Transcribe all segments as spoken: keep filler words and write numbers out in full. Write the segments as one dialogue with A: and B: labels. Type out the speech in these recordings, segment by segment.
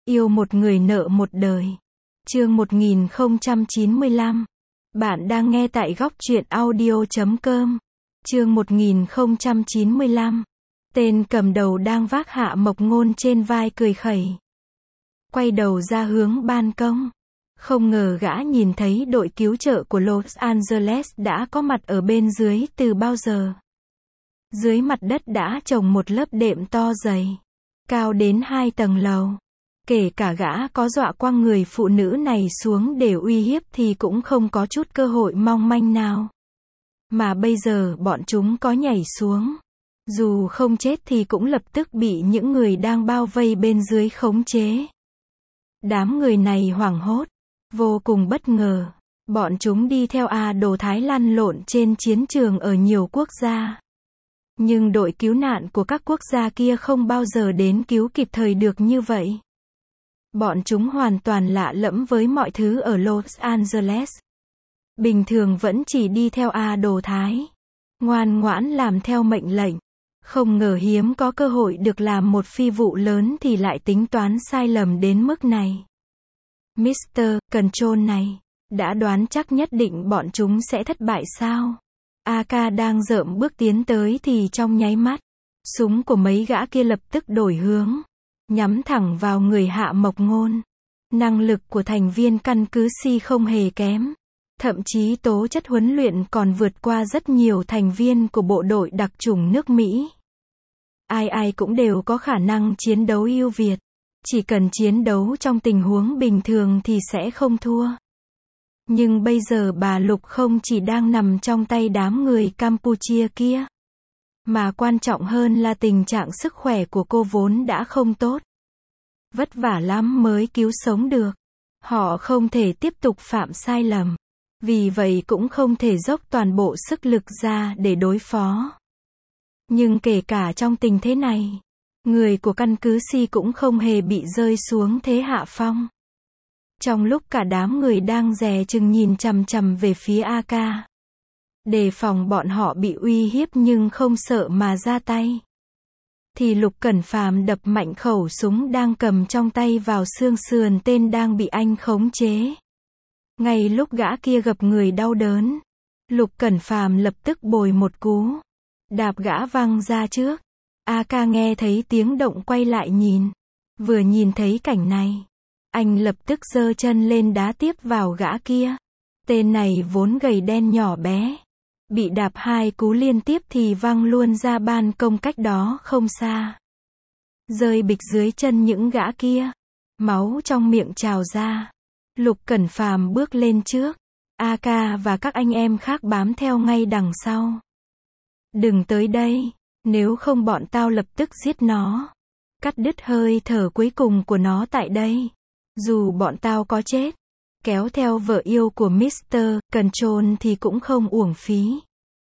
A: Yêu một người nợ một đời. Chương một nghìn không trăm chín mươi lăm. Bạn đang nghe tại góc truyện audio chấm com. Chương một nghìn không trăm chín mươi lăm. Tên cầm đầu đang vác Hạ Mộc Ngôn trên vai cười khẩy. Quay đầu ra hướng ban công. Không ngờ gã nhìn thấy đội cứu trợ của Los Angeles đã có mặt ở bên dưới từ bao giờ. Dưới mặt đất đã trồng một lớp đệm to dày, cao đến hai tầng lầu. Kể cả gã có dọa quăng người phụ nữ này xuống để uy hiếp thì cũng không có chút cơ hội mong manh nào. Mà bây giờ bọn chúng có nhảy xuống, dù không chết thì cũng lập tức bị những người đang bao vây bên dưới khống chế. Đám người này hoảng hốt, vô cùng bất ngờ. Bọn chúng đi theo A Đồ Thái lăn lộn trên chiến trường ở nhiều quốc gia. Nhưng đội cứu nạn của các quốc gia kia không bao giờ đến cứu kịp thời được như vậy. Bọn chúng hoàn toàn lạ lẫm với mọi thứ ở Los Angeles. Bình thường vẫn chỉ đi theo A Đồ Thái, ngoan ngoãn làm theo mệnh lệnh. Không ngờ hiếm có cơ hội được làm một phi vụ lớn thì lại tính toán sai lầm đến mức này. mít tơ Control này, đã đoán chắc nhất định bọn chúng sẽ thất bại sao? a ca đang rợm bước tiến tới thì trong nháy mắt, súng của mấy gã kia lập tức đổi hướng, nhắm thẳng vào người Hạ Mộc Ngôn. Năng lực của thành viên căn cứ C không hề kém. Thậm chí tố chất huấn luyện còn vượt qua rất nhiều thành viên của bộ đội đặc chủng nước Mỹ. Ai ai cũng đều có khả năng chiến đấu ưu việt. Chỉ cần chiến đấu trong tình huống bình thường thì sẽ không thua. Nhưng bây giờ bà Lục không chỉ đang nằm trong tay đám người Campuchia kia, mà quan trọng hơn là tình trạng sức khỏe của cô vốn đã không tốt. Vất vả lắm mới cứu sống được. Họ không thể tiếp tục phạm sai lầm. Vì vậy cũng không thể dốc toàn bộ sức lực ra để đối phó. Nhưng kể cả trong tình thế này, người của căn cứ C cũng không hề bị rơi xuống thế hạ phong. Trong lúc cả đám người đang dè chừng nhìn chằm chằm về phía a ca, đề phòng bọn họ bị uy hiếp nhưng không sợ mà ra tay, thì Lục Cẩn Phàm đập mạnh khẩu súng đang cầm trong tay vào xương sườn tên đang bị anh khống chế. Ngay lúc gã kia gập người đau đớn, Lục Cẩn Phàm lập tức bồi một cú, đạp gã văng ra trước. a ca nghe thấy tiếng động quay lại nhìn. Vừa nhìn thấy cảnh này, anh lập tức giơ chân lên đá tiếp vào gã kia. Tên này vốn gầy đen nhỏ bé, bị đạp hai cú liên tiếp thì văng luôn ra ban công cách đó không xa, rơi bịch dưới chân những gã kia. Máu trong miệng trào ra. Lục Cẩn Phàm bước lên trước, a ca và các anh em khác bám theo ngay đằng sau. Đừng tới đây, nếu không bọn tao lập tức giết nó, cắt đứt hơi thở cuối cùng của nó tại đây. Dù bọn tao có chết, kéo theo vợ yêu của mít tơ Control thì cũng không uổng phí.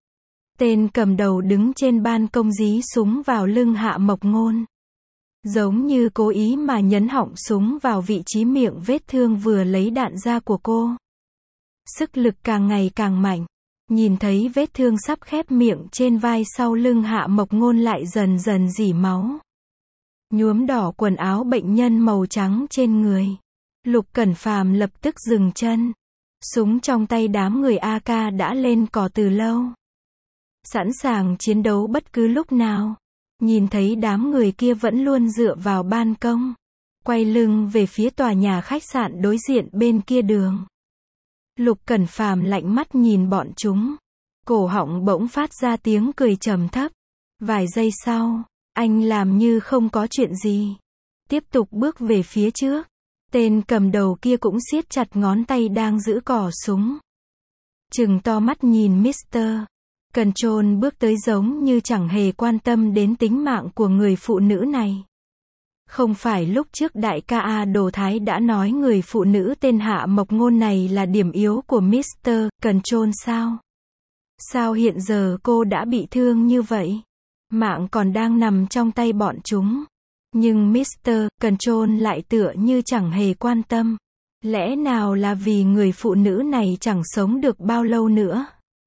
A: Tên cầm đầu đứng trên ban công dí súng vào lưng Hạ Mộc Ngôn, giống như cố ý mà nhấn họng súng vào vị trí miệng vết thương vừa lấy đạn ra của cô. Sức lực càng ngày càng mạnh. Nhìn thấy vết thương sắp khép miệng trên vai sau lưng Hạ Mộc Ngôn lại dần dần rỉ máu, nhuốm đỏ quần áo bệnh nhân màu trắng trên người. Lục Cẩn Phàm lập tức dừng chân. Súng trong tay đám người a ca đã lên cò từ lâu, sẵn sàng chiến đấu bất cứ lúc nào. Nhìn thấy đám người kia vẫn luôn dựa vào ban công, quay lưng về phía tòa nhà khách sạn đối diện bên kia đường. Lục Cẩn Phàm lạnh mắt nhìn bọn chúng, cổ họng bỗng phát ra tiếng cười trầm thấp. Vài giây sau, anh làm như không có chuyện gì, tiếp tục bước về phía trước. Tên cầm đầu kia cũng siết chặt ngón tay đang giữ cò súng, trừng to mắt nhìn mít tơ Control bước tới giống như chẳng hề quan tâm đến tính mạng của người phụ nữ này. Không phải lúc trước đại ca A Đồ Thái đã nói người phụ nữ tên Hạ Mộc Ngôn này là điểm yếu của mít tơ Control sao? Sao hiện giờ cô đã bị thương như vậy? Mạng còn đang nằm trong tay bọn chúng. Nhưng mít tơ Control lại tựa như chẳng hề quan tâm. Lẽ nào là vì người phụ nữ này chẳng sống được bao lâu nữa?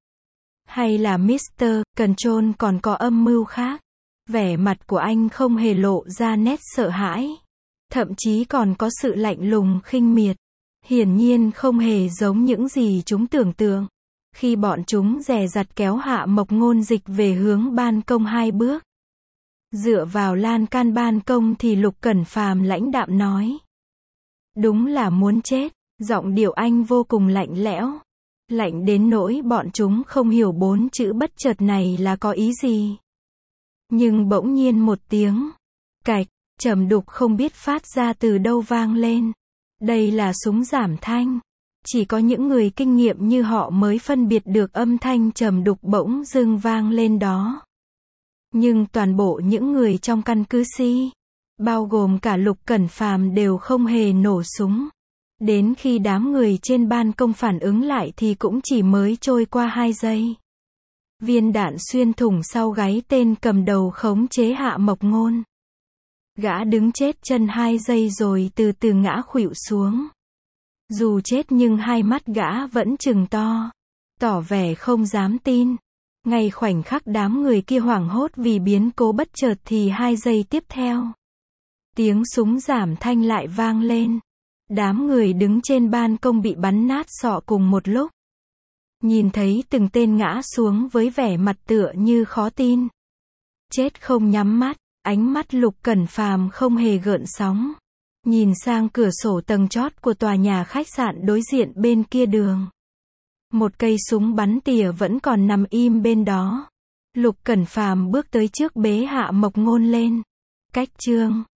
A: Hay là mít tơ Control còn có âm mưu khác? Vẻ mặt của anh không hề lộ ra nét sợ hãi. thậm chí còn có sự lạnh lùng khinh miệt. Hiển nhiên không hề giống những gì chúng tưởng tượng. Khi bọn chúng dè dặt kéo Hạ Mộc Ngôn dịch về hướng ban công hai bước. Dựa vào lan can ban công thì Lục Cẩn Phàm lãnh đạm nói. Đúng là muốn chết, giọng điệu anh vô cùng lạnh lẽo. Lạnh đến nỗi bọn chúng không hiểu bốn chữ bất chợt này là có ý gì. Nhưng bỗng nhiên một tiếng cạch, trầm đục không biết phát ra từ đâu vang lên. Đây là súng giảm thanh. Chỉ có những người kinh nghiệm như họ mới phân biệt được âm thanh trầm đục bỗng dưng vang lên đó. Nhưng toàn bộ những người trong căn cứ Si, bao gồm cả Lục Cẩn Phàm đều không hề nổ súng. Đến khi đám người trên ban công phản ứng lại thì cũng chỉ mới trôi qua hai giây. Viên đạn xuyên thủng sau gáy tên cầm đầu khống chế Hạ Mộc Ngôn. Gã đứng chết chân hai giây rồi từ từ ngã khuỵu xuống. Dù chết nhưng hai mắt gã vẫn trừng to, tỏ vẻ không dám tin. Ngay khoảnh khắc đám người kia hoảng hốt vì biến cố bất chợt thì hai giây tiếp theo, tiếng súng giảm thanh lại vang lên. Đám người đứng trên ban công bị bắn nát sọ cùng một lúc. Nhìn thấy từng tên ngã xuống với vẻ mặt tựa như khó tin. Chết không nhắm mắt, ánh mắt Lục Cẩn Phàm không hề gợn sóng. Nhìn sang cửa sổ tầng chót của tòa nhà khách sạn đối diện bên kia đường. Một cây súng bắn tỉa vẫn còn nằm im bên đó. Lục Cẩn Phàm bước tới trước bế Hạ Mộc Ngôn lên. Cách chương